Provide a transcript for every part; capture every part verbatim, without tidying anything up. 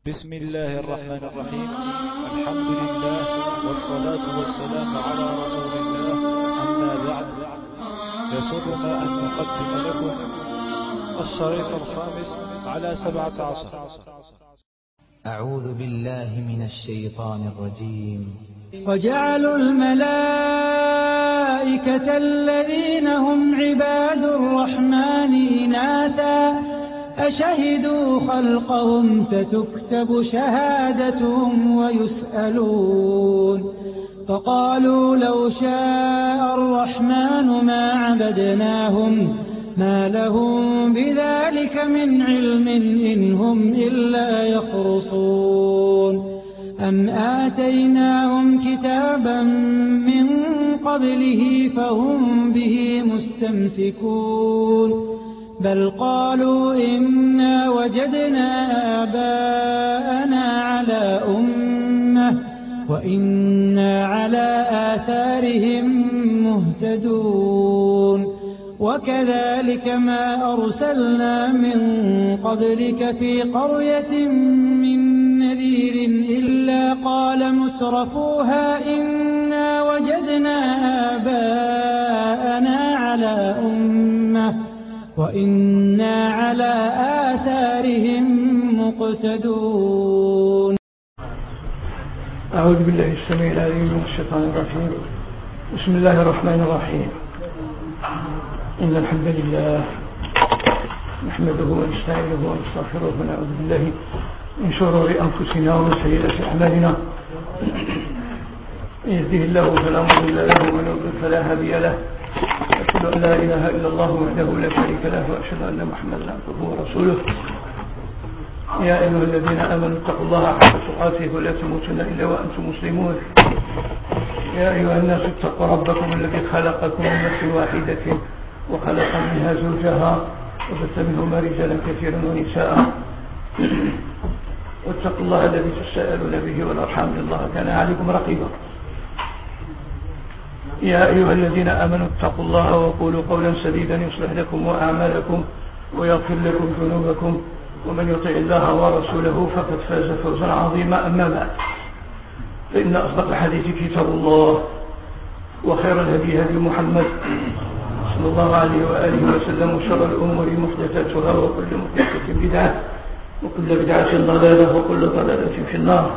بسم الله الرحمن الرحيم. الحمد لله والصلاة والسلام على رسول الله، أما بعد، يسرنا أن نقدم لكم الشريط الخامس على سبعة عشر. أعوذ بالله من الشيطان الرجيم. وجعلوا الملائكة الذين هم عباد الرحمن إناثا أشهدوا خلقهم ستكتب شهادتهم ويسألون. فقالوا لو شاء الرحمن ما عبدناهم ما لهم بذلك من علم إن هم إلا يخرصون. أم آتيناهم كتابا من قبله فهم به مستمسكون. بل قالوا إنا وجدنا آباءنا على أمة وإنا على آثارهم مهتدون. وكذلك ما أرسلنا من قبلك في قرية من نذير إلا قال مترفوها إنا وجدنا آباءنا على أمة وإنا على آثارهم مقتدون. أعوذ بالله السميع العليم من الشيطان الرجيم. بسم الله الرحمن الرحيم. إن الحمد لله نحمده ونستعينه ونستغفره ونعوذ بالله من شرور أنفسنا ومن سيئات أعمالنا. من يهده الله فلا مضل له ومن يضلل فلا هادي له. أشهد أن لا إله إلا الله وحده لا شريك له وأشهد أن محمدا عبده ورسوله. يا أيها الذين آمنوا اتقوا الله حق تقاته ولا تموتن إلا وأنتم مسلمون. يا أيها الناس اتقوا ربكم الذي خلقكم من نفس واحدة وخلق منها زوجها وبث منهما رجالا كثيرا ونساء. واتقوا الله الذي تساءلون به والأرحام إن الله كان عليكم رقيبا. يا أيها الذين آمنوا اتقوا الله وقولوا قولا سديدا يصلح لكم وأعمالكم ويغفر لكم ذنوبكم ومن يطع الله ورسوله فقد فاز فوزا عظيما. أما بعد، فإن أصدق الحديث كتاب الله وخير الهدي هدي محمد صلى الله عليه وآله وسلم وشر الأمور محدثاتها وكل محدثة بدعة وكل بدعة ضلالة وكل ضلالة في النار.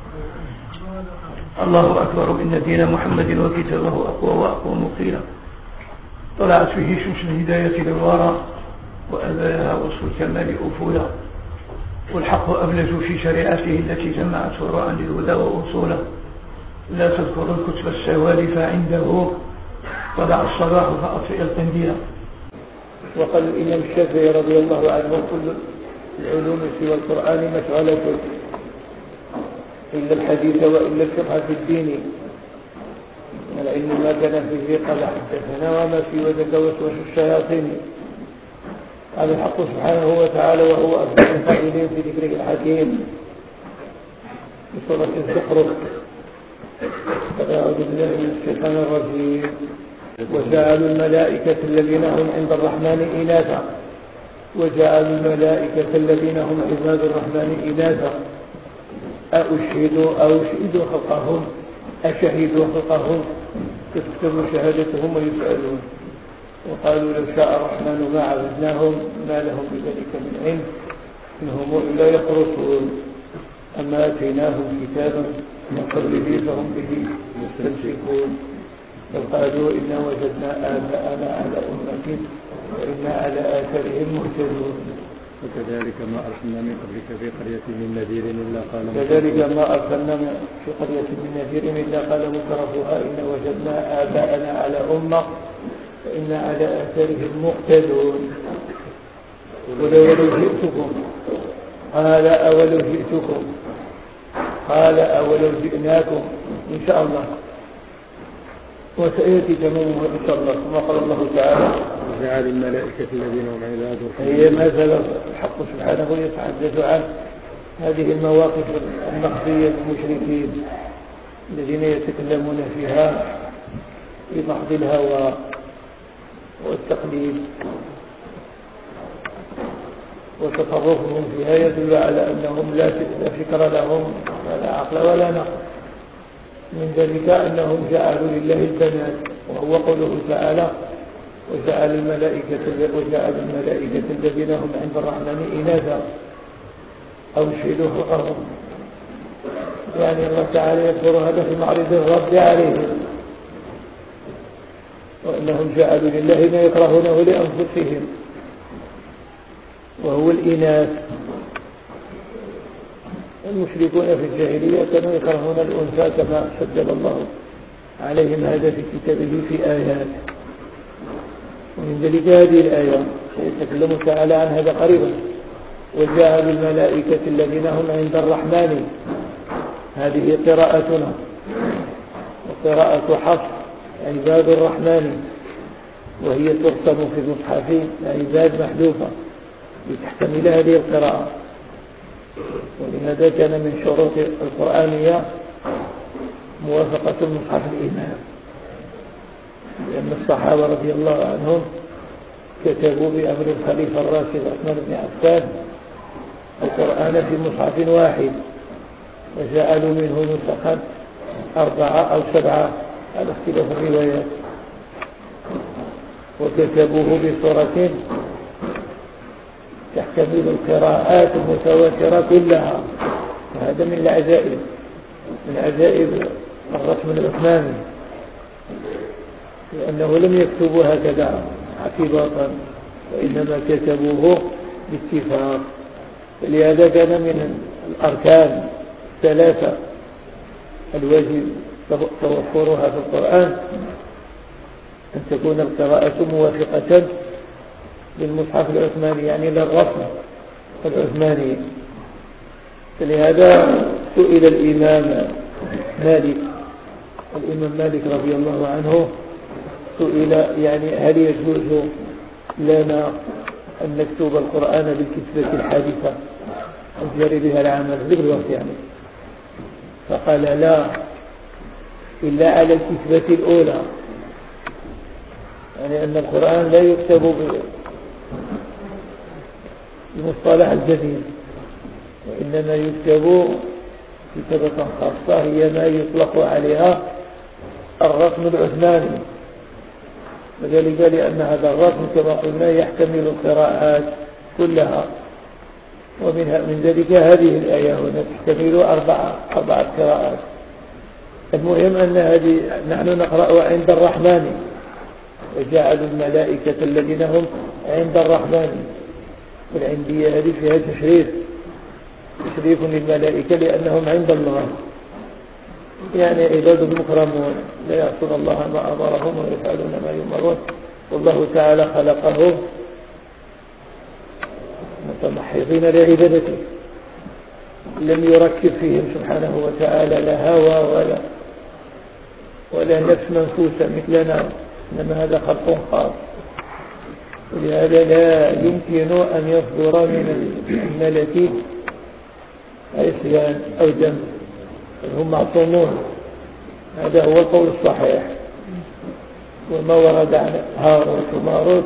الله أكبر إن دين محمد وكتابه أقوى وأقوم قيلا. طلعت فيه شمس الهداية للورى وأباها وصف الكمال أفولا. والحق أبلج في شريعته التي جمعت فروعا للهدى وأصولا. لا تذكر الكتب السوالف عنده طلع الصباح فأطفئ القنديل. وقال الإمام الشافعي رضي الله عنه كل العلوم سوى القرآن مشغلة إلا الحديث وإلا الفقه في الدين. العلم ما كان فيه قال حدثنا وما في وجد وسوس الشياطين. قال الحق سبحانه وتعالى وهو أفضل الفاعلين في ذكره الحكيم في سورة الزخرف. أعوذ بالله من الشيطان الرجيم. وجعلوا الملائكة الذين هم عند الرحمن إناثا وجعلوا الملائكة الذين هم عباد الرحمن إناثا أشهدوا أو شهدوا خلقهم أشهدوا خلقهم تكتب شهادتهم ويسألون. وقالوا لو شاء الرحمن ما عبدناهم ما لهم بذلك من علم إن هم إلا يخرصون. أما آتيناهم كتابا من قبله فهم به مستمسكون. بل قالوا إنا وجدنا آباءنا على أمة وإنا على آثارهم مهتدون. وكذلك ما أرسلنا من قبلك في قرية من نذير إلا قال كذلك ما أرسلنا في قرية من نذير إلا قال مترفوها إنا وجدنا آباءنا على أمة وإنا على آثارهم مقتدون. ولو جئتكم قال أولو جئتكم قال أولو جئناكم إن شاء الله وسيأتي تمامه إن شاء الله. كما قال الله تعالى وجعل الملائكة الذين هم عباد الرحمن. هي ما زال الحق سبحانه يتحدث عن هذه المواقف المخفية للمشركين الذين يتكلمون فيها بمحض الهوى والتقليد. وتصرفهم فيها يدل على أنهم لا فكر لهم ولا عقل ولا نقل. من ذلك أنهم جعلوا لله البنات، وهو قوله تعالى وجعل الملائكة وجعل الملائكة الذين هم عند الرحمن إناثا أو شهدوا خلقهم. يعني الله تعالى يذكر هذا في معرض الرد عليهم، وأنهم جعلوا لله ما يكرهونه لأنفسهم وهو الإناث. المشركون في الجاهلية كانوا يكرهون الأنثى كما سجل الله عليهم هذا في كتابه في آيات. ومن ذلك هذه الآية سيتكلم تعالى عن هذا قريبا. وجعلوا الملائكة الذين هم عند الرحمن، هذه قراءتنا وقراءة حفص عباد الرحمن، وهي ترسم في المصحف عباد محذوفة لتحتمل هذه القراءة. ولهذا كان من شروط القرآنية موافقة المصحف الإمام، لأن الصحابة رضي الله عنهم كتبوا بأمر الخليفة الراشد عثمان بن عفان القرآن في مصحف واحد، وجعلوا منه نسخا أربعة أو سبعة على اختلاف الروايات، وكتبوه بصورة تحتمل القراءات المتواترة كلها. وهذا من العجائب من عجائب الرسم العثماني، لأنه لم يكتبوا هكذا اعتباطا، وإنما كتبوه باتفاق. فلهذا كان من الأركان ثلاثة الواجب توفرها في القرآن أن تكون القراءة موافقة للمصحف العثماني، يعني للرسم العثماني. فلهذا سئل الإمام مالك الإمام مالك رضي الله عنه سئل يعني هل يجوز لنا أن نكتب القرآن بالكتبة الحادثة نجري بها العمل ذكر الوقت يعني، فقال لا، إلا على الكتبة الأولى، يعني أن القرآن لا يكتب بالمصطلح الجديد، وإنما يكتب كتابة خاصة هي ما يطلق عليها الرسم العثماني، وذلك لأن هذا الرسم كما قلنا يحتمل القراءات كلها. ومنها من ذلك هذه الآية هنا تحتمل أربعة أربعة قراءات. المهم أن هذه نحن نقرأ عند الرحمن، وجعلوا الملائكة الذين هم عند الرحمن، والعندية هذه فيها تشريف تشريف للملائكة لأنهم عند الله، يعني عباد مكرمون لا يعصون الله ما أمرهم ويفعلون ما يؤمرون، والله تعالى خلقهم متمحضين لعبادته، لم يركب فيهم سبحانه وتعالى لا هوى ولا ولا نفس منفوسة مثلنا، إنما هذا خلق خاص. ولهذا لا يمكن أن يصدر من الملك عصيان أو دم، هم معصومون. هذا هو القول الصحيح. وما ورد عن هاروت وماروت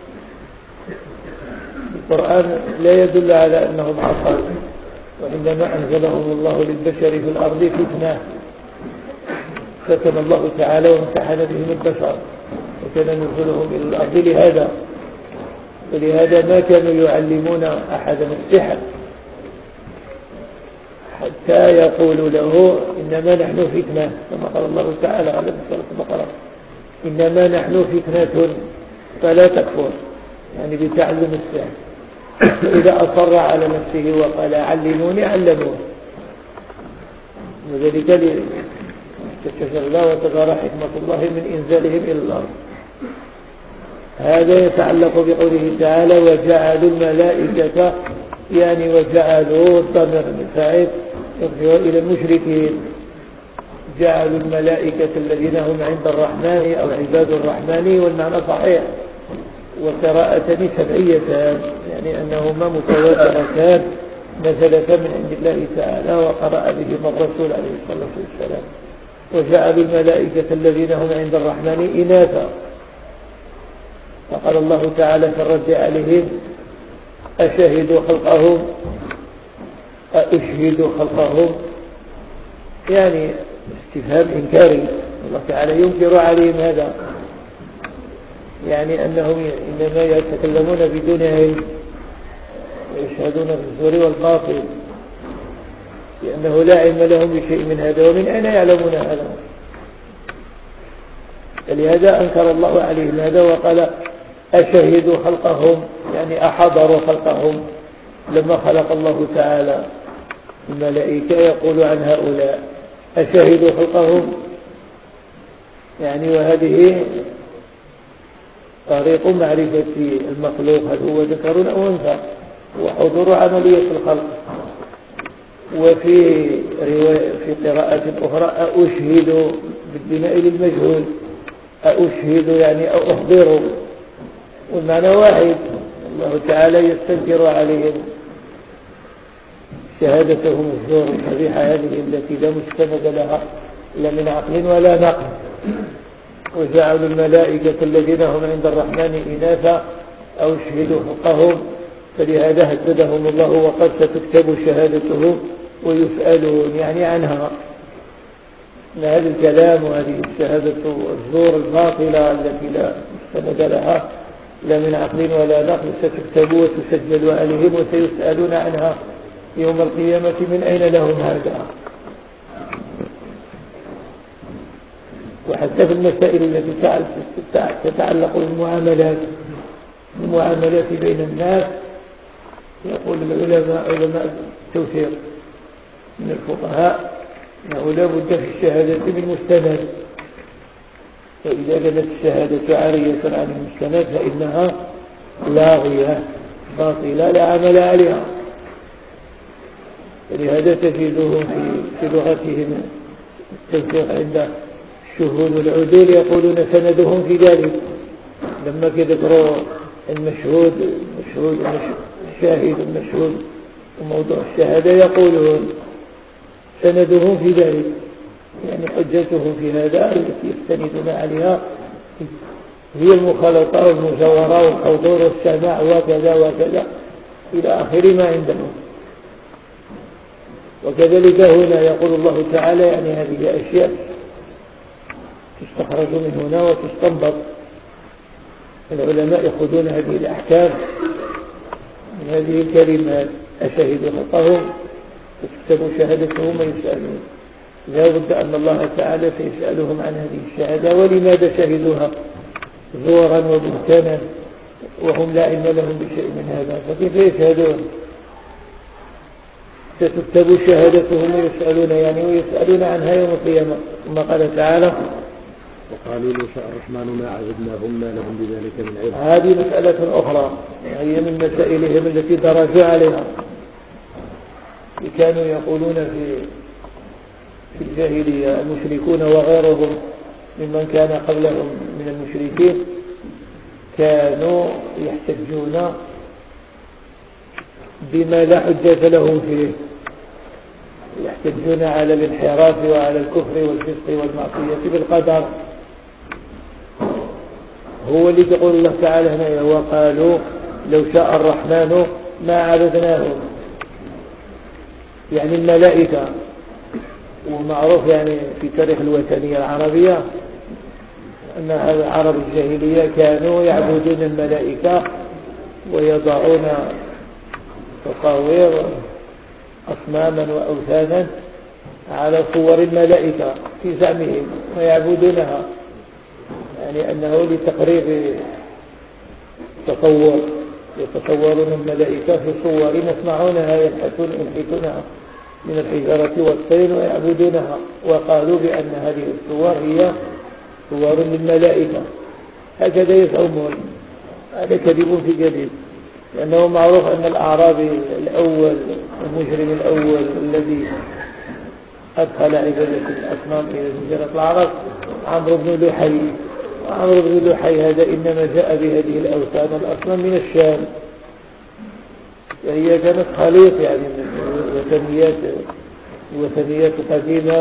القرآن لا يدل على أنهم عصوا، وإنما أنزلهم الله للبشر في الأرض فتنة، فتن الله تعالى وامتحن بهم البشر، وكان نزلهم إلى الأرض لهذا. ولهذا ما كانوا يعلمون أحدا السحر حتى يقولوا له إنما نحن فتنة، كما قال الله تعالى على سورة البقرة إنما نحن فتنة فلا تكفر، يعني بتعلم السحر. إذا أصر على نفسه وقال علموني علموه، وذلك لتكشف الله وتظهر حكمة الله من إنزالهم إلى الأرض. هذا يتعلق بقوله تعالى وجعلوا الملائكة، يعني وجعلوا الضمير الفاعل يرجع إلى المشركين، جعلوا الملائكة الذين هم عند الرحمن أو عباد الرحمن، والمعنى صحيح. وقراءتان سبعيتان، يعني أنهما متواترتان نزلتا من عند الله تعالى وقرأ بهما الرسول عليه الصلاة والسلام. وجعلوا الملائكة الذين هم عند الرحمن إناثا، فقال الله تعالى في الرد عليهم أشهدوا خلقهم أشهدوا خلقهم، يعني استفهام إنكاري. الله تعالى ينكر عليهم هذا، يعني أنهم إنما يتكلمون بدون علم ويشهدون بالزور والباطل، لأنه لا علم لهم بشيء من هذا. ومن أين يعلمون هذا؟ فلهذا أنكر الله عليهم هذا وقال أشهدوا خلقهم، يعني أحضروا خلقهم. لما خلق الله تعالى الملائكة يقول عن هؤلاء أشهدوا خلقهم، يعني وهذه طريق معرفة المخلوق هل هو ذكر أو أنثى، وحضور عملية الخلق. وفي رواية في قراءة أخرى أشهد بالبناء للمجهول، أشهد يعني أحضر، والمعنى واحد. الله تعالى يستنكر عليهم شهادتهم الزور القبيحة هذه التي لا مستند لها لا من عقل ولا نقل. وجعلوا الملائكة الذين هم عند الرحمن إناثا أو اشهدوا خلقهم، فلهذا هددهم الله وقد ستكتب شهادتهم ويسألون يعني عنها. إن هذا الكلام وهذه الشهادة الزور الباطلة التي لا مستند لها لا من عقل ولا نقل ستكتب وتسجل عليهم وسيسألون عنها يوم القيامة من أين لهم هذا. وحتى في المسائل التي تتعلق بالمعاملات المعاملات بين الناس يقول العلماء علماء التوثيق من الفقهاء أنه لا بد في الشهادة من مستند، فإذا كانت الشهادة عارية عن المستند فإنها لاغية باطلة لا عمل عليها. فلهذا تجدهم في, في لغتهم التوثيق عند الشهود والعدول يقولون سندهم في ذلك. لما يذكروا المشهود المشهود الشاهد المشهود وموضوع الشهادة يقولون سندهم في ذلك، يعني حجتهم في هذا التي يستندون عليها هي المخالطة والمجاورة والحضور والسماع وكذا وكذا إلى آخر ما عندهم. وكذلك هنا يقول الله تعالى يعني هذه أشياء تستخرج من هنا وتستنبط. العلماء يأخذون هذه الأحكام من هذه الكلمات أشهدوا خلقهم وتكتبوا شهادتهم ويسألون. لا بد أن الله تعالى سيسألهم عن هذه الشهادة ولماذا شهدوها زورا وبهتانا وهم لا علم لهم بشيء من هذا، فكيف يشهدون؟ ستكتب شهادتهم ويسألون يعني ويسألون عنها يوم القيامة. ثم قال تعالى وقالوا لو شاء الرحمن ما عبدناهم ما لهم بذلك من علم. هذه مسألة أخرى هي من مسائلهم التي درجوا عليها. كانوا يقولون في في الجاهلية المشركون وغيرهم ممن كان قبلهم من المشركين كانوا يحتجون بما لا حجة لهم فيه، يحتجون على الانحراف وعلى الكفر والفسق والمعصية بالقدر. هو اللي تقول الله تعالى هنا وقالوا لو شاء الرحمن ما عبدناهم، يعني الملائكة. ومعروف يعني في تاريخ الوثنية العربية أن العرب الجاهلية كانوا يعبدون الملائكة ويضعون تصاوير أصناما وأوثانا على صور الملائكة في زعمهم ويعبدونها، يعني أنه لتقريب تصور يتصورون الملائكة في صور يصنعونها ينحتون ينحتونها من الحجارة والطين ويعبدونها. وقالوا بأن هذه الصور هي صور للملائكة، هكذا يزعمون. هذا كذب في جديد، لأنه معروف أن الأعرابي الأول المجرم الأول الذي أدخل عبادة الأصنام إلى جزيرة العرب عمرو بن لحي. وعمرو بن لحي هذا إنما جاء بهذه الأوثان الأصنام من الشام، وهي كانت خليط يعني من وثنيات وثنيات قديمة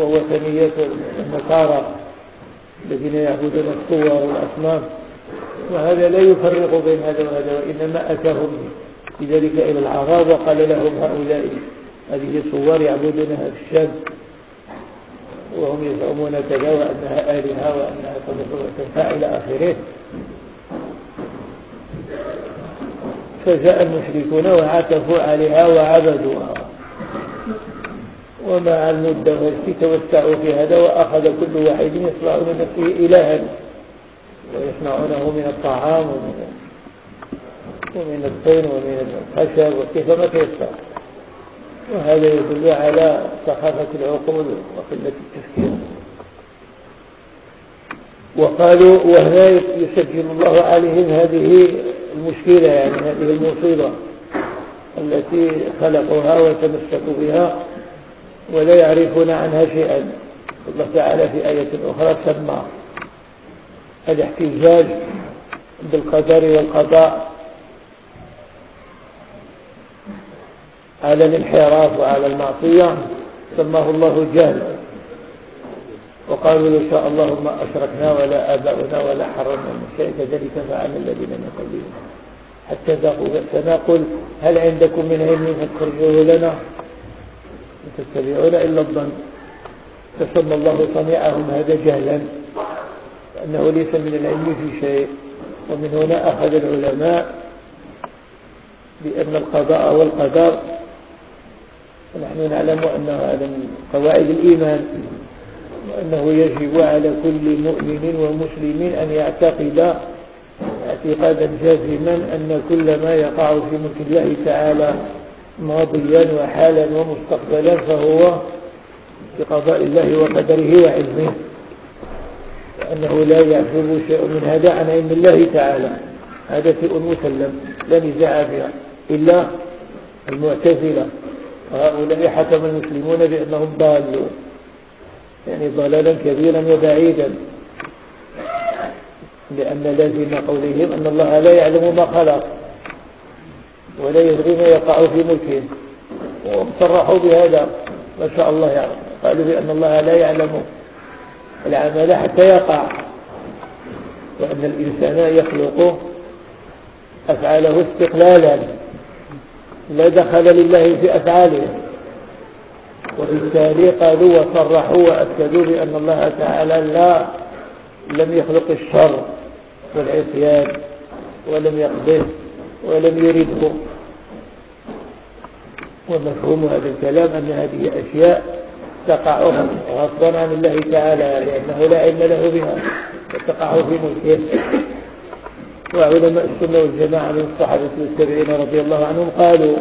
ووثنيات النصارى الذين يعبدون الصور والأصنام. وهذا لا يفرق بين هذا وهذا، وإنما أتاهم بذلك إلى العرب وقال لهم هؤلاء هذه صور يعبدونها في الشام وهم يزعمون كذا وأنها آلهة وأنها تنفع إلى آخره. فجاء المشركون وعتفوا عليها وعبدوها، ومع المدة توسعوا في هذا وأخذ كل واحد يصنع من نفسه إلها ويصنعونه من الطعام ومن ومن الطين ومن الخشب وكيفما تيسر. وهذا يدل على سخافة العقول وقلة التفكير. وقالوا وهنا يسجل الله عليهم هذه المشكلة، يعني هذه المصيبة التي خلقوها وتمسكوا بها ولا يعرفون عنها شيئا. الله تعالى في آية أخرى سمى الاحتجاج بالقدر والقضاء على الانحراف وعلى المعصية سماه الله جهلا، وقالوا لو شاء الله ما أشركنا ولا آباؤنا ولا حرمنا من شيء كذلك فعل الذين من قبلهم حتى ذاقوا بأسنا قل هل عندكم من علم فتخرجوه لنا إن تتبعون إلا الظن. فسمى الله صنيعهم هذا جهلا أنه ليس من العلم في شيء. ومن هنا أخذ العلماء بأن القضاء والقدر ونحن نعلم أن هذا من قواعد الإيمان، وأنه يجب على كل مؤمن ومسلم أن يعتقد اعتقادا جازما أن كل ما يقع في ملك الله تعالى ماضيا وحالا ومستقبلا فهو بقضاء الله وقدره وعلمه، وأنه لا يعزب شيء من هذا عن علم الله تعالى. هذا شيء مسلم لا نزاع فيها إلا المعتزلة، وهؤلاء حكم المسلمون بأنهم ضالون، يعني ضلالا كبيرا وبعيدا، لأن لازم قولهم أن الله لا يعلم ما خلق ولا يدري ما يقع في ملكه، وهم صرحوا بهذا ما شاء الله يعلم. قالوا بأن الله لا يعلم العمل حتى يقع، وأن الإنسان يخلق أفعاله استقلالا لا دخل لله في أفعاله. وبالتالي قالوا وصرحوا وأكدوا بأن الله تعالى لا لم يخلق الشر والعصيان ولم يقضه ولم يرده. ومفهوم هذا الكلام أن هذه أشياء تقع غصبا عن الله تعالى لأنه لا علم له بها وتقع في ملكه. وعلماء السنة والجماعة من الصحابة والتابعين رضي الله عنهم قالوا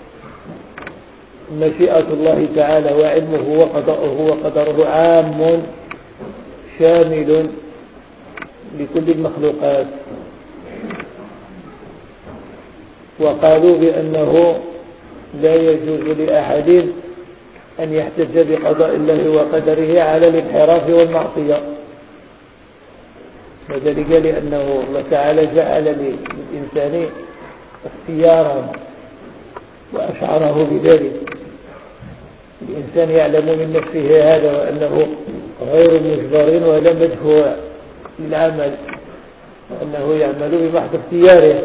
مشيئة الله تعالى وعلمه وقضاؤه وقدره عام شامل لكل المخلوقات. وقالوا بأنه لا يجوز لأحد أن يحتج بقضاء الله وقدره على الانحراف والمعصية، وذلك لأنه الله تعالى جعل للإنسان اختيارا وأشعره بذلك. الإنسان يعلم من نفسه هذا وأنه غير مجبر ولا مدفوع للعمل، وأنه يعمل بمحض اختياره.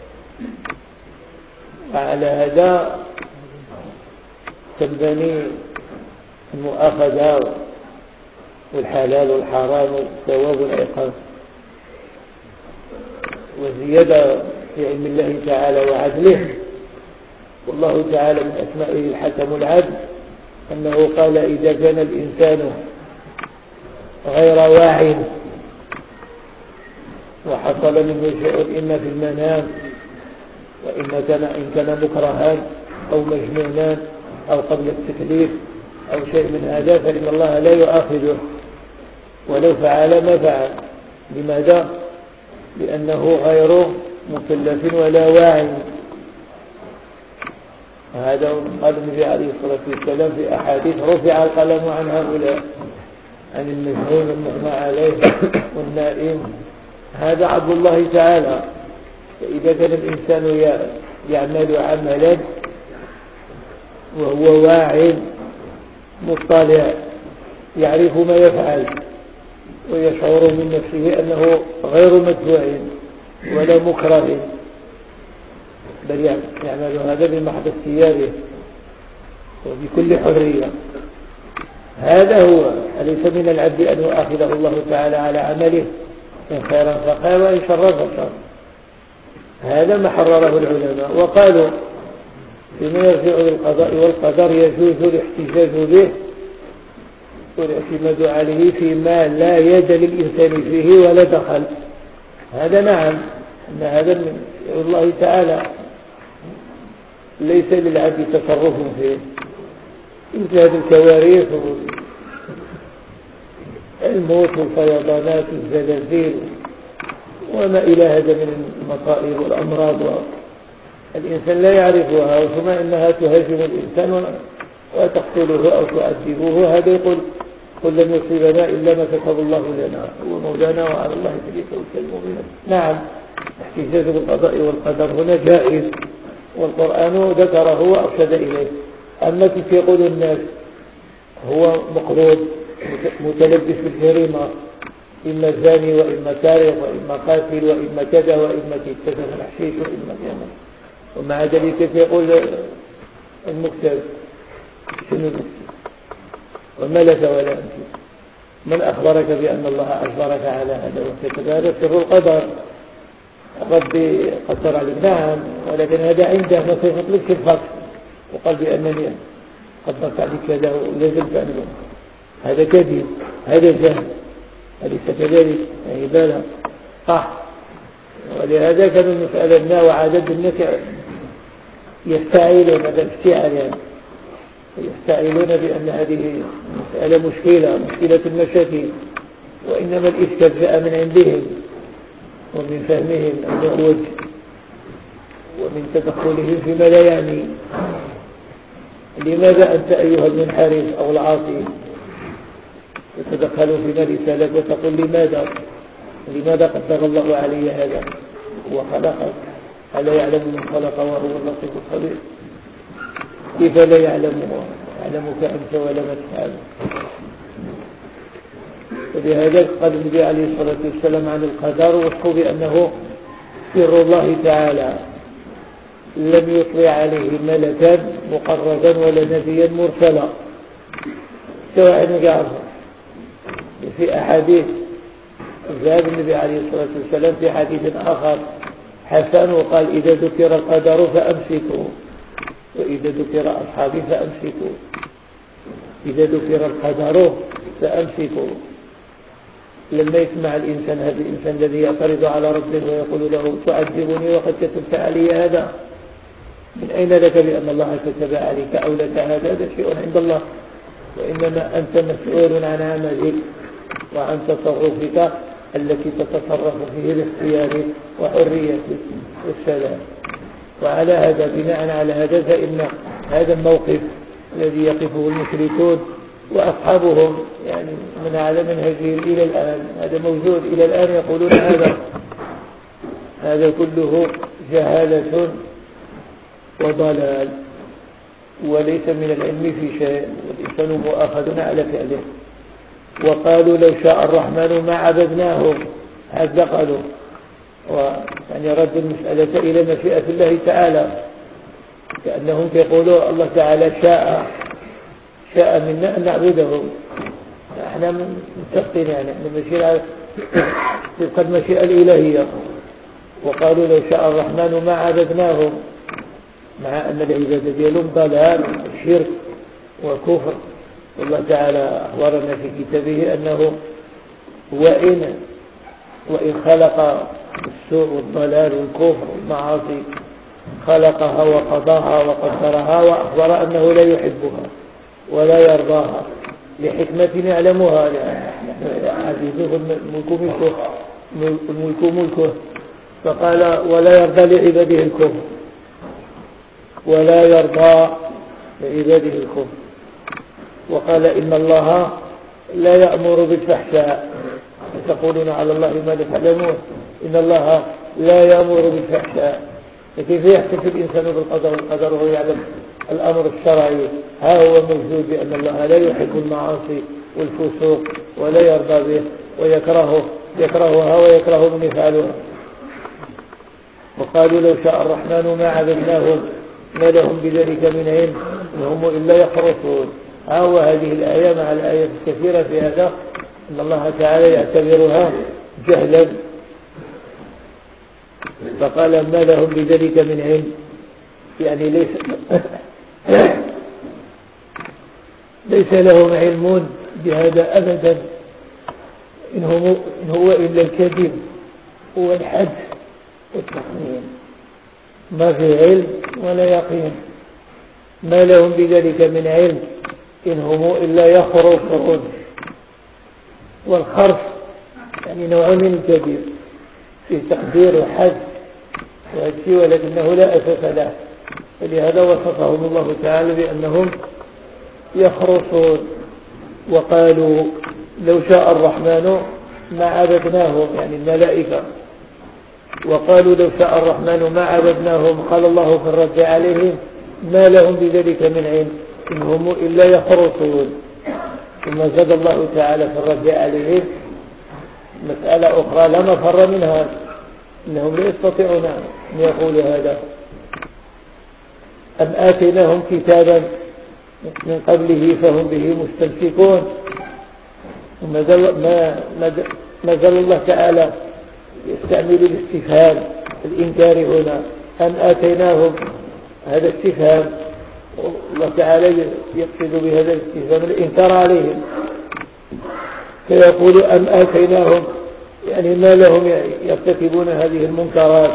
وعلى هذا تنبني المؤاخذة والحلال والحرام والثواب والعقاب. وزيادة في علم الله تعالى وعدله. والله تعالى من أسمائه الحكم العدل، أنه قال إذا كان الإنسان غير واعٍ وحصل منه شيء إما في المنام وإما كان إن كان مكرها أو مجنونا أو قبل التكليف أو شيء من هذا فإن الله لا يؤاخذه ولو فعل ما فعل. لماذا؟ لأنه غير مكلف ولا واعٍ. وهذا قال النبي عليه الصلاة والسلام في أحاديث رفع القلم عن هؤلاء، عن المجنون والمغمى عليه والنائم. هذا عبد الله تعالى. فإذا كان الإنسان يعمل عملا وهو واعٍ مطلع يعرف ما يفعل ويشعر من نفسه أنه غير مدفوع ولا مكره، بل يعمل هذا بمحض اختياره وبكل حرية. هذا هو، أليس من العبد أن يؤاخذه الله تعالى على عمله إن خيرا فخير وإن شرا فشر. هذا ما حرره العلماء، وقالوا فيما يرجع للقضاء والقدر يجوز الاحتجاج به والاعتماد عليه فيما لا يد للإنسان فيه ولا دخل. هذا نعم، أن هذا من الله تعالى، ليس للعبد تصرف فيه، مثل هذه الكوارث الموت والفيضانات والزلازل وما إلى هذا من المصائب والأمراض، الإنسان لا يعرفها، ثم إنها تهاجم الإنسان وتقتله أو تعذبه. هذا يقول قل لم يصيبنا إلا ما كتب الله لنا هو مولانا وعلى الله فليتوكل المؤمنون. نعم، احتجاج بالقضاء والقدر هنا جائز، والقرآن ذكره وأرشد إليه. أما كيف يقول الناس هو مقبوض متلبس بالجريمة، إما زاني وإما سارق وإما قاتل وإما كذا وإما كذا الحشيش وإما كذا، ومع ذلك كيف يقول المكتب شنو المكتب وما لك ولا أنت؟ من أخبرك بأن الله أجبرك على هذا وكتب؟ هذا سر القدر، ربي قدر عليك. نعم، ولكن هذا عنده ما سيطلق الفقر وقال بأنني قدرت عليك كذا ولازلت أنه هذا كذب، هذا جهل، أليس كذلك؟ يعني بالها صح. ولهذا كان المسألة ما وعدد الناس يستعيلون هذا الافتعال، يعني يستعيلون بأن هذه مسألة مشكلة مشكلة المشاكل، وإنما الإشكال جاء من عندهم ومن فهمهم المعوج ومن تدخلهم فيما لا يعني. لماذا أنت أيها المنحرف أو العاصي تتدخل فيما ليس لك وتقول لماذا لماذا قدر الله علي هذا؟ هو خلقك، ألا يعلم من خلق وهو اللطيف الخبير؟ كيف لا يعلمه؟ يعلمك أنت ولم تفعل. ولهذا قال النبي عليه الصلاة والسلام عن القدر وصفه بأنه سر الله تعالى لم يطلع عليه ملكا مقربا ولا نبيا مرسلا، سواء يعرفه. في أحاديث ذهب النبي عليه الصلاة والسلام في حديث آخر حسن وقال إذا ذكر القدر فأمسكوا، وإذا ذكر أصحابي فأمسكوا. إذا ذكر القدر فأمسكوا. لما يسمع الإنسان هذا الإنسان الذي يعترض على ربه ويقول له تعذبني وقد كتبت علي هذا، من أين لك بأن الله كتب عليك أو لك هذا؟ هذا شيء عند الله، وإنما أنت مسؤول عن عملك وعن تصرفك التي تتصرف فيه باختيارك وحريتك والسلام. وعلى هذا بناء على هذا فإن هذا الموقف الذي يقفه المشركون وأصحابهم يعني من على منهجهم إلى الآن، هذا موجود إلى الآن، يقولون هذا هذا كله جهالة وضلال وليس من العلم في شيء، والإنسان مؤاخذ على فعله. وقالوا لو شاء الرحمن ما عبدناهم، هذا قالوا، ويعني رد المسألة إلى مشيئة الله تعالى، كأنهم يقولوا الله تعالى شاء شاء منا أن نعبدهم، احنا متفقين يعني احنا مشيئة تلك المشيئة الإلهية. وقالوا لو شاء الرحمن ما عبدناهم، مع أن العبادة ديالهم ضلال وشرك وكفر. والله تعالى أخبرنا في كتابه أنه وإن وإن خلق السوء والضلال والكفر والمعاصي خلقها وقضاها وقدرها، وأخبر أنه لا يحبها ولا يرضاها لحكمة يعلمها، عزيزه الملك ملكه الملك ملكه. فقال ولا يرضى لعباده الكفر ولا يرضى لعباده الكفر. وقال إن الله لا يأمر بالفحشاء، تقولون على الله ما لا تعلمون، إن الله لا يأمر بالفحشاء. فكيف يحتفل الإنسان بالقضاء والقدر وهو يعلم الأمر الشرعي؟ ها هو موجود بأن الله لا يحب المعاصي والفسوق ولا يرضى به ويكرهه يكرهها ويكره من يفعلها. وقالوا لو شاء الرحمن ما عبدناهم ما لهم بذلك من علم إن هم إلا يخرصون. هو هذه الآية مع الآية الكثيرة في هذا أن الله تعالى يعتبرها جهلا، فقال ما لهم بذلك من علم، يعني ليس ليس لهم علم بهذا أبدا، إن هو, إن هو إلا الكذب والحدث والتخمين، ما في علم ولا يقين. ما لهم بذلك من علم إن هم إلا يخرصون. والخرص يعني نوع من الكذب في تقدير وحدث وهذا، ولكنه لا أساس له، فلهذا وصفهم الله تعالى بأنهم يخرصون. وقالوا لو شاء الرحمن ما عبدناهم، يعني الملائكة. وقالوا لو شاء الرحمن ما عبدناهم، قال الله في الرد عليهم ما لهم بذلك من علم إن هم إلا يخرصون. ثم زاد الله تعالى في الرد عليهم مسألة أخرى لا مفر منها، إنهم لا يستطيعون أن يقولوا هذا. أم آتيناهم كتابا من قبله فهم به مستمسكون. وما زال, ما ما زال الله تعالى يستعمل الاستفهام الإنكار هنا. أم آتيناهم، هذا استفهام، الله تعالى يقصد بهذا الاستفهام الإنكار عليهم، فيقول أم آتيناهم يعني ما لهم يرتكبون هذه المنكرات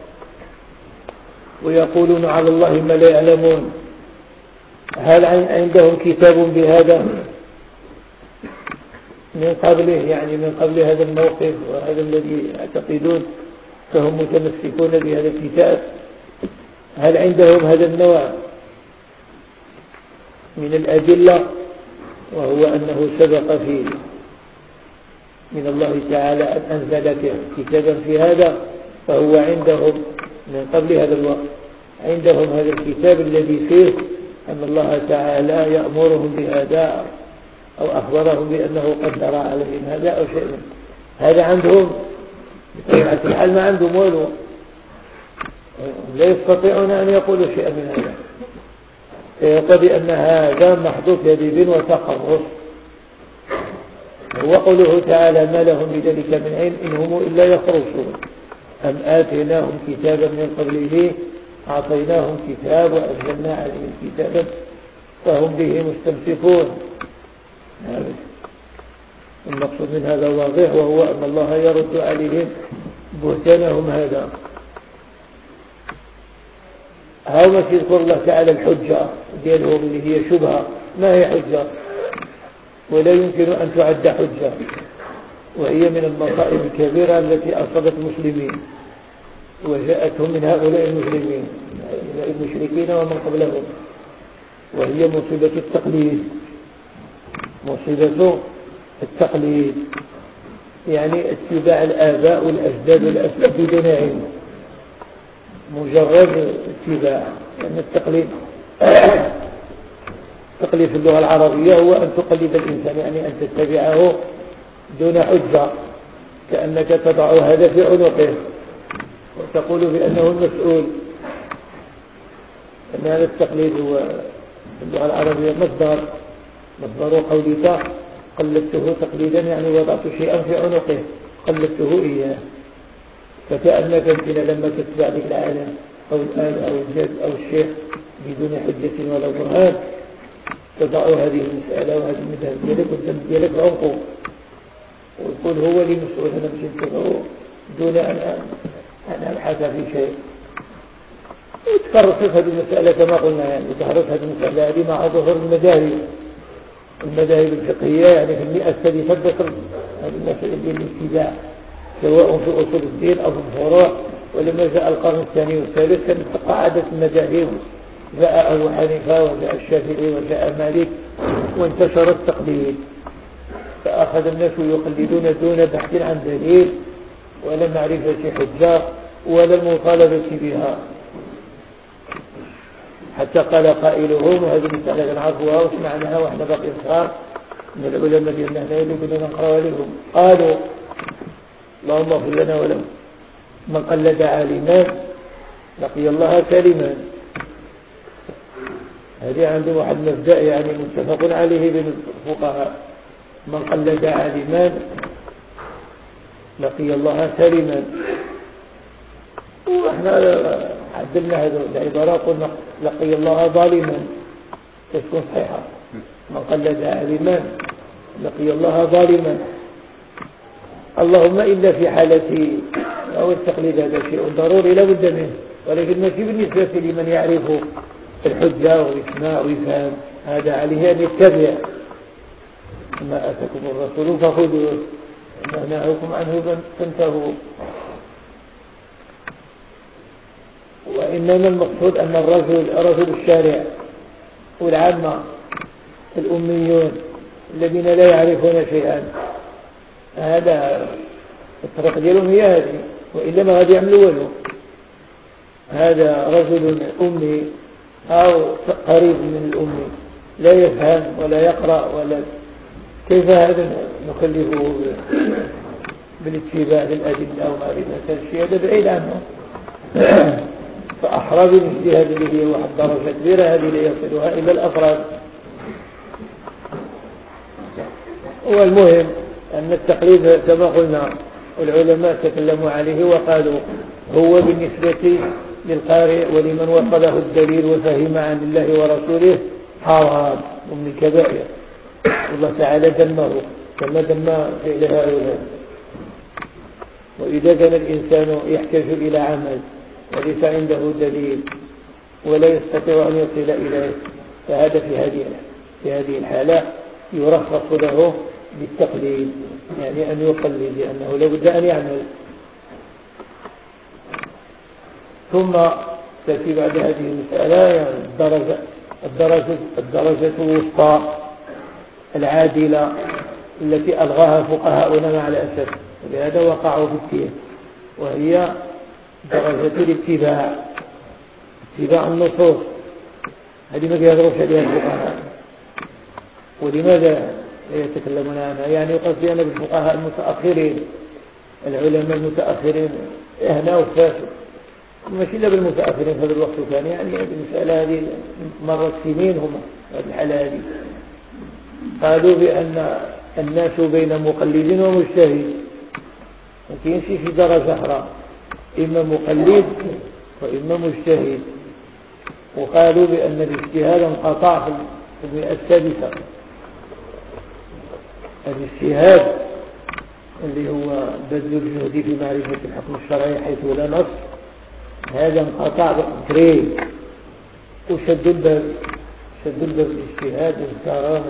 ويقولون على الله ما لا يعلمون. هل عندهم كتاب بهذا من قبله، يعني من قبل هذا الموقف وهذا الذي يعتقدون فهم متمسكون بهذا الكتاب؟ هل عندهم هذا النوع من الأدلة، وهو أنه سبق فيه من الله تعالى أن أنزل كتابا في هذا، فهو عندهم من قبل هذا الوقت، عندهم هذا الكتاب الذي فيه أن الله تعالى يأمرهم بهذا أو أخبرهم بأنه قدر عليهم هذا أو شيء منه. هذا عندهم بطبيعة الحال ما عندهم ولو لا يستطيعون أن يقولوا شيئا من هذا، فيقضي أن هذا محدود كذب وتخرص. وقوله تعالى ما لهم بذلك من علم إن هم إلا يخرصون. أم آتيناهم كتابا من قبله، أعطيناهم كتاب وأنزلنا عليهم كتابا فهم به مستمسكون. المقصود من هذا واضح، وهو أن الله يرد عليهم بهتانهم هذا. هاو ما يذكر الله تعالى الحجة ديالهم اللي هي شبهة، ما هي حجة ولا يمكن أن تعد حجة، وهي من المصائب الكبيرة التي أصابت المسلمين وجاءتهم من هؤلاء المسلمين من المشركين ومن قبلهم، وهي مصيبة التقليد. مصيبة التقليد يعني اتباع الآباء والأجداد والأسلاف بدون علم، مجرد اتباع. لأن التقليد التقليد في اللغة العربية هو أن تقلد الإنسان، يعني أن تتبعه دون حجة، كأنك تضع هذا في عنقه وتقول بأنه المسؤول. أن هذا التقليد هو في اللغة العربية مصدر مصدر قولك قلدته تقليدا، يعني وضعت شيئا في عنقه قلدته إياه. فكأنك أنت لما تتبع ذلك العالم أو الآن أو الجد أو الشيخ بدون حجة ولا برهان، تضع هذه المسألة وهذه المذهب ديالك والذنب ديالك عنقه ويقول هو لي مسؤول، أنا مش انتبهه دون أن أن أبحث في شيء. وتكررت هذه المسألة كما قلنا، يعني تكررت هذه المسألة هذه مع ظهور المذاهب المذاهب الفقهية، يعني في المئة الثالثة ذكر هذه المسألة الاتباع سواء في أصول الدين أو في الفروع. ولما جاء القرن الثاني والثالث كانت تقاعدت المذاهب، جاء أبو حنيفة وجاء الشافعي وجاء مالك وانتشر التقليد، فأخذ الناس يقلدون دون بحث عن دليل ولا معرفة حجة ولا المطالبة بها، حتى قال قائلهم، وهذه المسألة نعرفها وسمعناها وإحنا باقي صغار من العلماء ديالنا هنا اللي كنا نقرأ لهم، قالوا اللهم اغفر لنا ولهم من قلد عالما لقي الله سالما. هذه عندهم واحد مبدأ يعني متفق عليه بين الفقهاء، من قلد عالما لقي الله سالما. واحنا عدلنا هذه العبارة قلنا لقي الله ظالما تكون صحيحة. من قلد عالما لقي الله ظالما. اللهم إلا في حالة أو التقليد هذا شيء ضروري لا بد منه، ولكن ماشي بالنسبة لمن يعرف الحجة ويسمع ويفهم، هذا عليه أن يتبع. ما أتاكم الرسول فخذوه وما نهاكم عنه فانتهوا. وإنما المقصود أن الرجل رجل الشارع والعامة الأميون الذين لا يعرفون شيئا، هذا الطريق ديالهم هي هذه، وإلا ما غادي يعملوا والو. هذا رجل أمي أو قريب من الأمي لا يفهم ولا يقرأ ولا، كيف هذا نكلفه بالاتباع للأدلة أو معرفة الشيء؟ هذا بعيد عنه. فأحرى بالاجتهاد اللي هي واحد درجة كبيرة هذه لا يصلها إلا الأفراد. والمهم أن التقليد كما قلنا العلماء تكلموا عليه وقالوا هو بالنسبة للقارئ ولمن وصله الدليل وفهم عن الله ورسوله حرام ومن الكبائر، الله تعالى دمه كما دم فعل هؤلاء. وإذا كان الإنسان يحتاج إلى عمل وليس عنده دليل ولا يستطيع أن يصل إليه، فهذا في هذه في هذه الحالة يرخص له بالتقليد، يعني أن يقلد لأنه لابد أن يعمل. ثم تأتي بعد هذه المسألة يعني الدرجة الدرجة الدرجة الوسطى العادلة التي ألغاها فقهاؤنا مع الأسف، ولهذا وقعوا في التيه، وهي درجة الاتباع، اتباع النصوص. هذه ما يهضروش عليها الفقهاء. ولماذا يتكلمون عنها؟ يعني قصدي أنا بالفقهاء المتأخرين، العلماء المتأخرين هنا وفاسد، ماشي إلا بالمتأخرين في هذا الوقت كان، يعني المسألة هذه مرت سنين هم هذه الحالة هذه. قالوا بأن الناس بين مقلد ومجتهد، ما كاينش في درجة أخرى، إما مقلد وإما مجتهد. وقالوا بأن الاجتهاد انقطع في المئة السادسة. الاجتهاد اللي هو بذل الجهد في معرفة الحكم الشرعي حيث لا نص، هذا انقطع بكري. وشد الباب شد الباب الاجتهاد والكرام،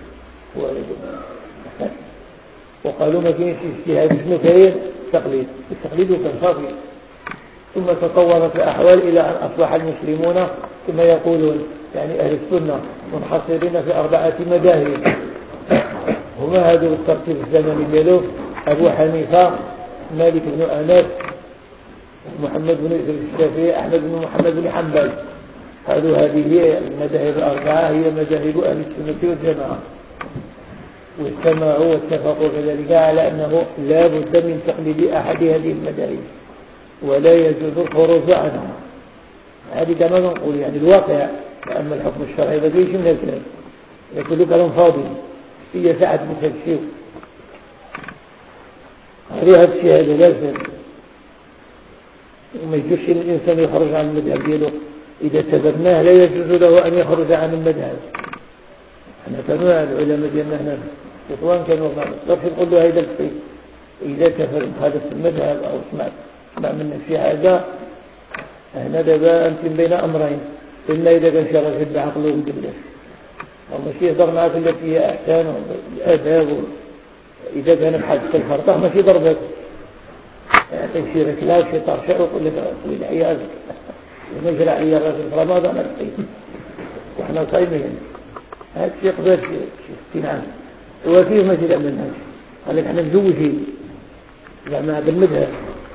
وقالوا ما كاينش اجتهاد اسمه كاين تقليد، التقليد كان صافي. ثم تطورت الأحوال إلى أن أصبح المسلمون كما يقولون يعني أهل السنة منحصرين في أربعة مذاهب، هما هذا الترتيب الزمني ديالو: أبو حنيفة، مالك بن أنس، محمد بن إدريس الشافعي، أحمد بن محمد بن حنبل. قالوا هذه هي المذاهب الأربعة، هي مذاهب أهل السنة والجماعة. واجتمعوا واتفقوا كذلك على أنه لا بد من تقليد أحد هذه المذاهب ولا يجوز الخروج عنها. هذه كما نقول يعني الواقع. أما الحكم الشرعي ما فيش من الكلام، يقول كلام فاضي، هي ساعة متشيو. هذا الشيء هذا لازم وما يجوزش الإنسان يخرج عن المذهب دياله. إذا تبناه لا يجوز له أن يخرج عن المذهب. احنا كانوا العلماء ديالنا هنا الإخوان كانوا غير نقول له هذا الشيء إذا كفر هذا المذهب أو اسمع اسمع منك في هذا، هنا دابا أنت بين أمرين: إما إذا كان شي راجل بعقله ومدلس أو ماشي يهضر معك التي هي أحسن الآداب، إذا كان بحال الفرطة ماشي ضربك يعطيك شي ركلاك شي طرشة ويقول لك قولي عيالك لما يجرى عليا الراجل في رمضان أنا وإحنا صايمين. هذا الشيء قبل شي ستين عام. وكيف ما تلعب منها؟ قال لك احنا مزوجين زعما بالمذهب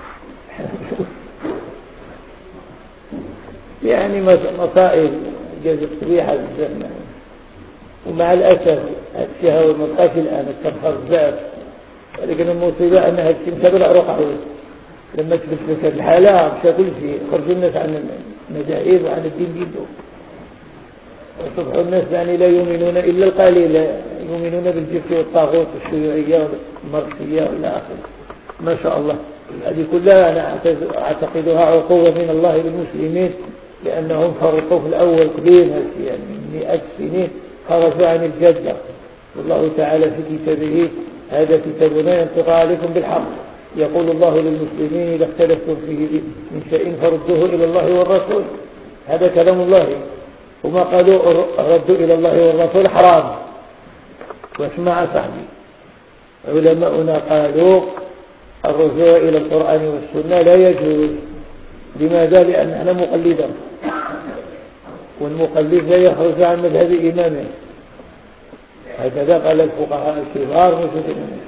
يعني مصائب جازت صبيحة بزاف. ومع الأسف الشهوة المرقاش الآن تبخر بزاف، ولكن المصيبة أن هالشيء مسبب العروق عوض لما تبت الحالة مش كل شيء خرجوا الناس عن المذاهب وعن الدين جدا، وصبح الناس يعني لا يؤمنون إلا القليل، يؤمنون بالجبت والطاغوت والشيوعية والماركسية والى آخره. ما شاء الله هذه كلها أنا أعتقدها عقوبة من الله للمسلمين، لأنهم فرقوا في الأول قديم يعني من مئات السنين خرجوا عن الجدة. والله تعالى في كتابه هذا كتابنا ينطق عليكم بالحق، يقول الله للمسلمين إذا اختلفتم فيه من شيء فردوه إلى الله والرسول. هذا كلام الله، وما قالوا ردوا إلى الله والرسول حرام. واسمع صاحبي، علماؤنا قالوا الرجوع إلى القرآن والسنة لا يجوز. لماذا؟ لأن احنا مقلدا، والمقلد لا يخرج عن مذهب إمامه. هكذا قال الفقهاء الكبار مسلمين.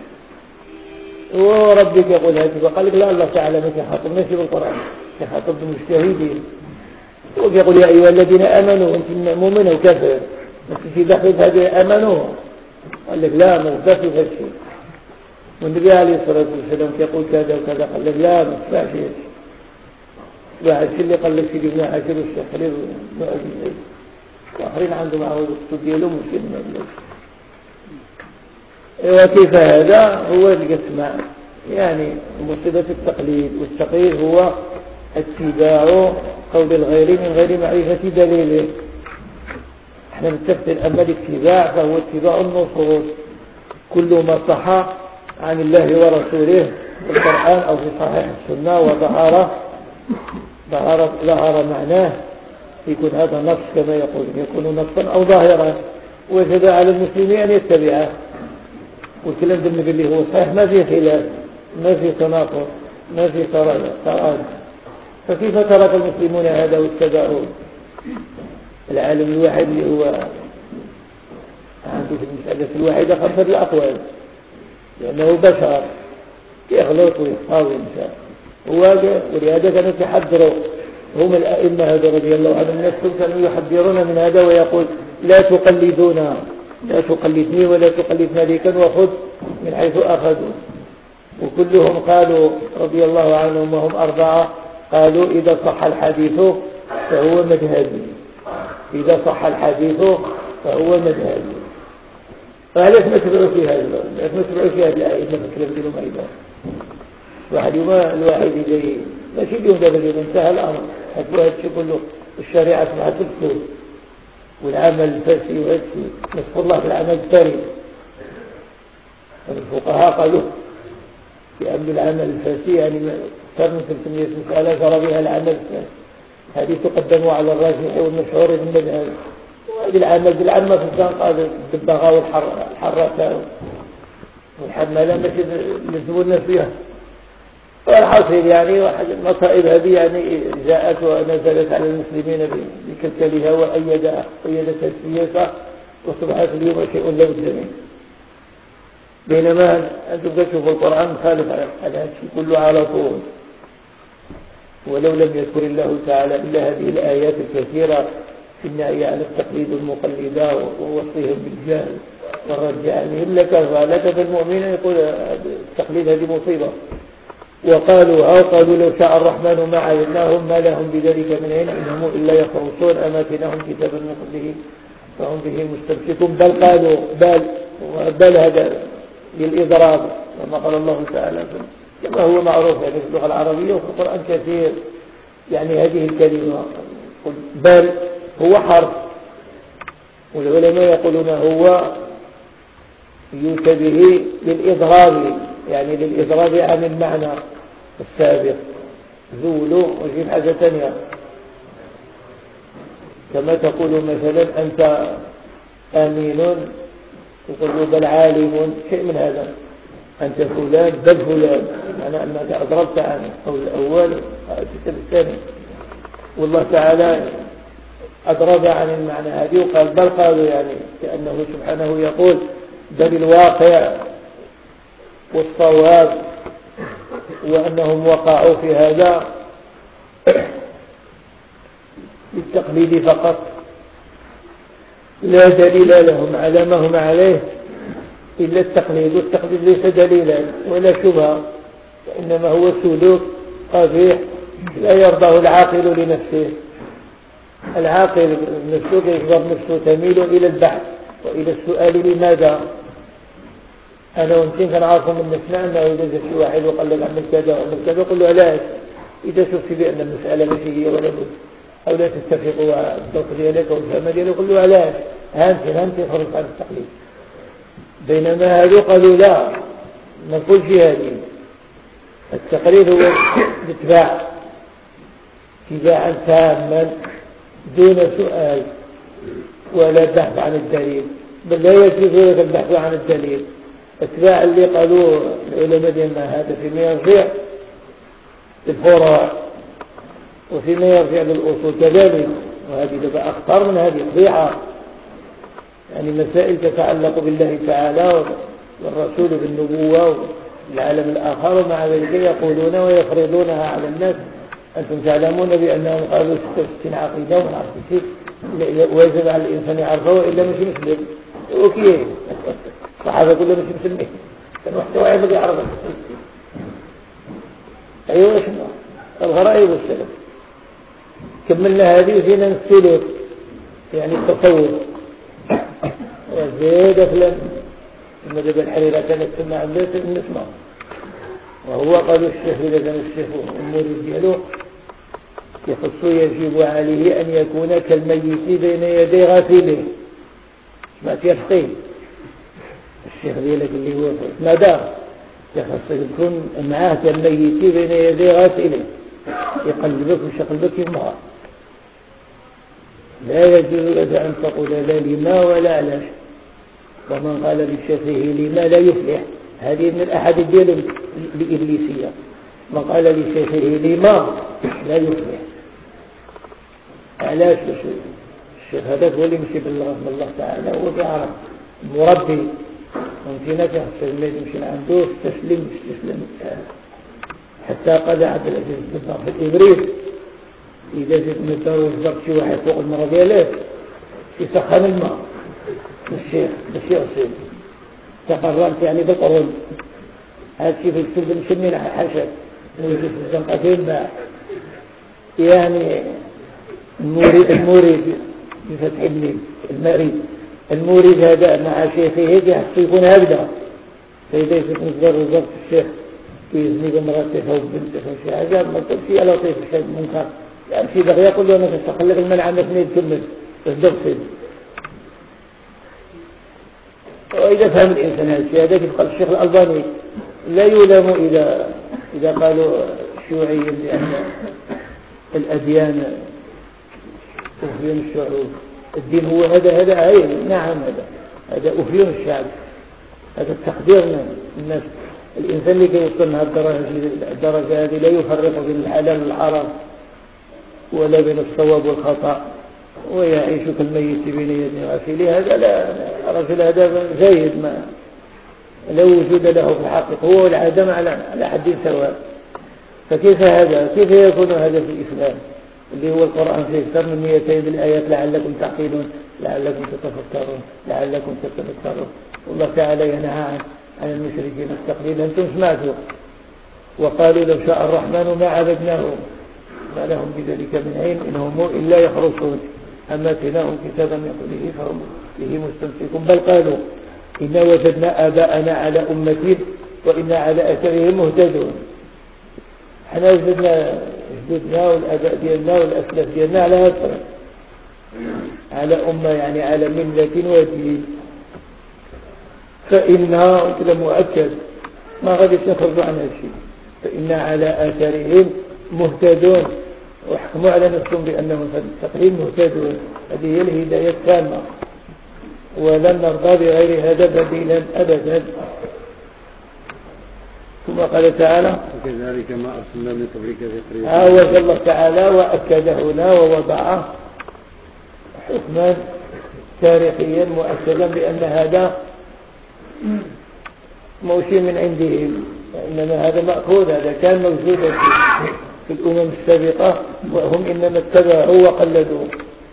وربك يقول هذا، فقال لك لا، الله تعالى ما يخاطب نفسه بالقرآن، يخاطب المجتهدين. ويقول يا أيها الذين آمنوا، أنت مؤمن وكافر، بس في دخل هذه آمنوا. قال لك لا، ما دخل هذا الشيء. والنبي عليه الصلاة والسلام يقول كذا وكذا، قال لك لا، ما تسمعش هذا الشيء. واحد اللي قال لك سيدي ابن عاشر والشيخ خليل وآخرين عندهم معه الدكتور ديالهم وشيء من الناس. وكيف هذا؟ هو اللي تسمع يعني مصيبة التقليد. والتقليد هو اتباع قول الغير من غير معرفة دليله. احنا نتفتل أما الاتباع فهو اتباع النصوص، كل ما صح عن الله ورسوله في القرآن أو في صحيح السنة وظهر ظهر ظهر معناه، يكون هذا نص كما يقول، يكون نصا أو ظاهرا، وجب على المسلمين أن يتبعه. والكلام ده اللي هو صحيح، ما فيه خلاف، ما فيه تناقض، ما فيه تراد. فكيف ترك المسلمون هذا واتبعوه؟ العالم الواحد اللي هو عنده في المسألة الواحدة خمسة الأقوال، لأنه بشر يغلط ويخطأ وينسى. ولهذا كانوا يحذروا هم الأئمة هذا رضي الله عنهم نفسهم، كانوا يحذرون من هذا ويقول لا تقلدونا، لا تقلدني ولا تقلد مالكا وخذ من حيث أخذوا. وكلهم قالوا رضي الله عنهم وهم أربعة، قالوا إذا صح الحديث فهو مذهبي، إذا صح الحديث فهو مذهبي. فعليك ما تبعوا في هذا، ليش ما تبعوا في هذه الآية؟ ما تكلم لهم أيضا واحد يوم الواحد يجي ماشي اليوم ده اليوم انتهى الأمر، حتى هذا الشيء كله الشريعة سمعت الكل والعمل الفاسي وهذا نسخ الله في العمل الثاني. الفقهاء قالوا بأن العمل الفاسي يعني أكثر من ثلاثمئة مسألة جرى بها العمل الثاني، هذه تقدم على الراجح والمشهور من المذهب. وهذه العمل بالعامة في الكان قال الدباغة والحراسة والحمالة ماشي لزموا الناس فيها. والحاصل يعني واحد المصائب هذه يعني جاءت ونزلت على المسلمين بكتلها وأيدها أيدت السياسة، وصبحت اليوم شيء له الجميع. بينما أنتم تشوفوا القرآن مخالف على هذا الشيء كله على طول، ولو لم يذكر الله تعالى إلا هذه الآيات الكثيرة في النهي عن التقليد المقلدة ووصيهم بالجهل والرد عنهم لكفى لكفى المؤمنين يقول التقليد هذه مصيبة. وقالوا أو قالوا لو شاء الرحمن ما عبدناهم ما لهم بذلك من علم إنهم إلا يخرصون أماكنهم كتابا من قبله فهم به مستمسكون. بل قالوا بل بل هذا للإضراب كما قال الله تعالى كما هو معروف يعني في اللغة العربية وفي القرآن كثير. يعني هذه الكلمة بل هو حرف، والعلماء يقولون هو يؤتى به للإضراب، يعني للإضراب عن المعنى السابق. زولوا وجيب حاجة ثانية كما تقول مثلا أنت أمين تقول بل عالم، شيء من هذا. أنت فلان بل فلان، معنى أنك أضربت عن القول الأول الكتاب الثاني. والله تعالى أضرب عن المعنى هذه وقال بل قالوا، يعني كأنه سبحانه يقول بل الواقع والصواب وأنهم وقعوا في هذا بالتقليد فقط لا دليل لهم على ما هم عليه إلا التقليد. والتقليد ليس دليلا ولا شبهة، وإنما هو سلوك قبيح لا يرضاه العاقل لنفسه. العاقل نفسه يقدر نفسه تميل إلى البحث وإلى السؤال لماذا. أنا وانتين كان عارفهم من نفسنا أنه إذا جاء شي واحد وقال لك عمل كذا وعمل كذا قل له علاش. إذا شفت بأن المسألة ماشي هي ولا بد أو لا تتفق الضغط ديالك والفهم ديالك قل له علاش هانتي هانتي خرج عن التقليد. بينما هذو قالوا لا ما نقولش هذه. التقليد هو الاتباع اتباعا تاما دون سؤال ولا بحث عن الدليل، بل لا يجوز لك البحث عن الدليل. اتباع اللي قالوا العلماء ديالنا هذا فيما يرجع للفروع وفيما يرجع للأصول كذلك، وهذه تبقى أخطر من هذه فضيحة. يعني مسائل تتعلق بالله تعالى والرسول بالنبوة والعالم الآخر، ومع ذلك يقولون ويفرضونها على الناس. أنتم تعلمون بأنهم قالوا ستة وستين عقيدة ومن عرف شيء ويجب على الإنسان يعرفه وإلا مش مسلم. أوكي الصحابة كلهم مش مسلمين، كان واحد واحد يعرف. أيوة شنو الغرائب والسلف. كملنا هذه فينا السلوك يعني التصوف وزيد فلان المذهب الحريرة كانت تسمى عن ذات النسمة، وهو قالوا الشيخ إذا كان الشيخ المريد دياله يخص يجب عليه أن يكون كالميت بين يدي غاسله. سمعت يا فقيه الشيخ ديالك اللي هو مدار يخص يكون معاه كالميت بين يدي غاسله، يقلبك ويشقلبك يمها. لا يجوز لك أن تقول لا لما ولا علاش. ومن قال لشيخه لما لا يفلح، هذه من الأحاديث ديال الإبليسية. من قال لشيخه لما لا يفلح. علاش؟ الشيخ هذا هو اللي يمشي بالله الله تعالى، هو بيعرف مربي ممكن يخص الميت يمشي عنده استسلم استسلم حتى قضى عبد العزيز بالضبط في الإبريد. إذا جيت من الدار وجبرت شي واحد فوق المرة ديالك يسخن الماء الشيخ باش يغسل تقررت يعني بالقرون. هذا الشيء في الكتب نسميه حشد ويجي في الزنقتين باع. يعني المورد المورد بفتح الميم المريد المورد هذا مع شيخه يحس يكون هكذا. فإذا يجب نصدر وزارة الشيخ يزني بمراتفه وبنته وشي حاجة ما تمشي على طيف الشيء منكر يمشي بغي يقول له أنا تستقل لك المنع عندك من يتكمل تصدق فيه. وإذا فهم الإنسان هذا الشيء هذا يبقى الشيخ الألباني لا يلام إذا إذا قالوا الشيوعيين بأن الأديان أفيون الشعوب. الدين هو هذا هذا عين. نعم هذا هذا أفيون الشعب. هذا التقدير من الناس. الإنسان اللي يوصل لها الدرجة الدرجة هذه لا يفرق بين الحلال والحرام ولا بين الصواب والخطأ ويعيش كالميت بين يدي غاسله. هذا لا رجل هذا زايد ما لا وجود له في الحقيقة، هو والعدم على على حد سواء. فكيف هذا؟ كيف يكون هذا في الإسلام اللي هو القرآن فيه أكثر من مئتين بالآيات لعلكم تعقلون لعلكم تتفكرون لعلكم تتفكرون. والله تعالى ينهى عن عن المشركين التقليد. أنتم سمعتوا وقالوا لو شاء الرحمن ما عبدناهم ما لهم بذلك من علم إن هم إلا يخرصون أما اتيناهم كتابا من قبله فهم به مستمسكون. بل قالوا إنا وجدنا آباءنا على أمة وإنا على أثرهم مهتدون. احنا وجدنا جدودنا والآباء ديالنا والأسلاف ديالنا على هذا على أمة يعني على ملة ودين. فإنها مؤكد ما غادي تخرج عن هذا الشيء. فإنا على آثارهم مهتدون وحكموا على نفسهم بأنهم في التقليد مهتدون. هذه هي الهداية التامة ولن نرضى بغير هذا بديلا أبدا. ثم قال تعالى وكذلك ما أرسلنا من قبلك في قرية. عاوز الله تعالى وأكد هنا ووضع حكما تاريخيا مؤكدا بأن هذا موشي من عندهم، وإنما هذا مأخوذ. هذا كان موجودا في الأمم السابقة وهم إنما اتبعوا وقلدوا.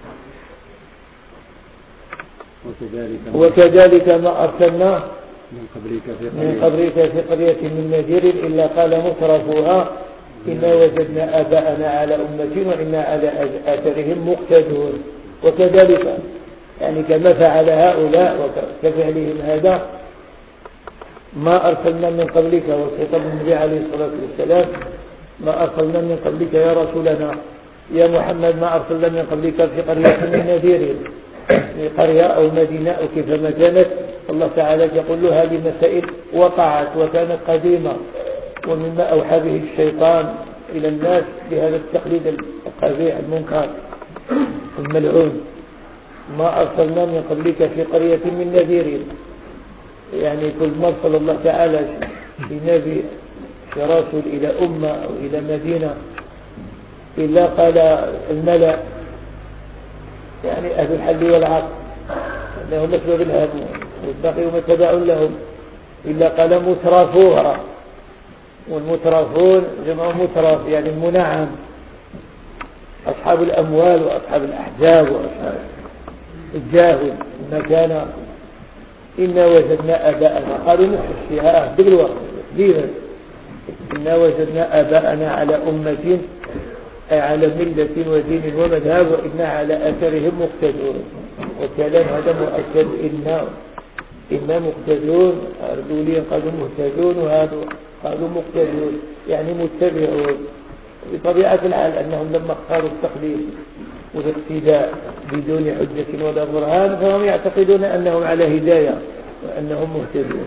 وكذلك, وكذلك ما أرسلنا من قبلك في من قبلك في قرية من نذير إلا قال مترفوها إنا وجدنا آباءنا على أمة وإنا على آثارهم مقتدون. وكذلك يعني كما فعل هؤلاء وكفعلهم هذا ما أرسلنا من قبلك، والخطاب النبي عليه الصلاة والسلام ما أرسلنا من قبلك يا رسولنا يا محمد ما أرسلنا من قبلك في قرية من نذير، في قرية أو مدينة أو كيفما كانت. الله تعالى يقول له هذه مسائل وقعت وكانت قديمة، ومما أوحى به الشيطان إلى الناس بهذا التقليد القبيح المنكر الملعون. ما أرسلنا من قبلك في قرية من نذير، يعني كل ما أرسل الله تعالى في نبي في رسول إلى أمة أو إلى مدينة إلا قال الملأ يعني أهل الحل والعقل أنهم أسباب الهم والباقي متبع لهم إلا قال مترفوها، والمترفون جمع مترف يعني المنعم، أصحاب الأموال وأصحاب الأحزاب وأصحاب الجاهل المكانة. إنا وجدنا آباءنا قالوا نفس الشيء بالوقت دينا إنا وجدنا آباءنا على أمة أي على ملة ودين ومذهب وإنا على أثرهم مقتدون. والكلام هذا مؤكد إنا إنا مقتدون، الأولين قالوا مهتدون وهذا قالوا مقتدون يعني متبعون. بطبيعة الحال أنهم لما اختاروا التقليد والاقتداء بدون حجة ولا برهان فهم يعتقدون أنهم على هداية وأنهم مهتدون.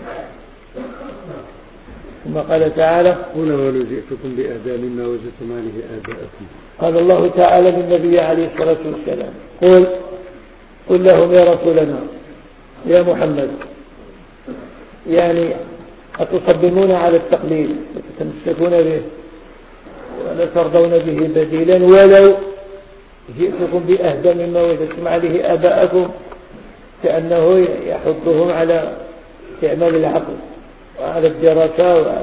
ثم قال تعالى قل ولو جئتكم بأهدى مما وجدتم عليه آباءكم. قال الله تعالى للنبي عليه الصلاة والسلام قل قل لهم يا رسولنا يا محمد يعني أتصممون على التقليد وتتمسكون به ولا ترضون به بديلا ولو جئتكم بأهدى مما وجدتم عليه آباءكم، كأنه يحضهم على استعمال العقل وعلى الدراسة وعلى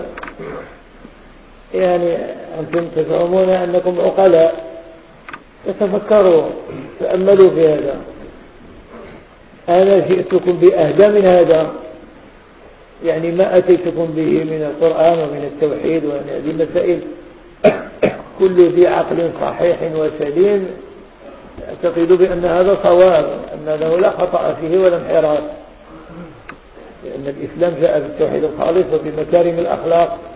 يعني أنتم تزعمون أنكم عقلاء، تتفكروا تأملوا في هذا. أنا جئتكم بأهدى من هذا يعني ما أتيتكم به من القرآن ومن التوحيد ومن هذه المسائل. كل ذي عقل صحيح وسليم يعتقد بأن هذا صواب، أن له لا خطأ فيه ولا انحراف، لأن الإسلام جاء بالتوحيد الخالص وبمكارم الأخلاق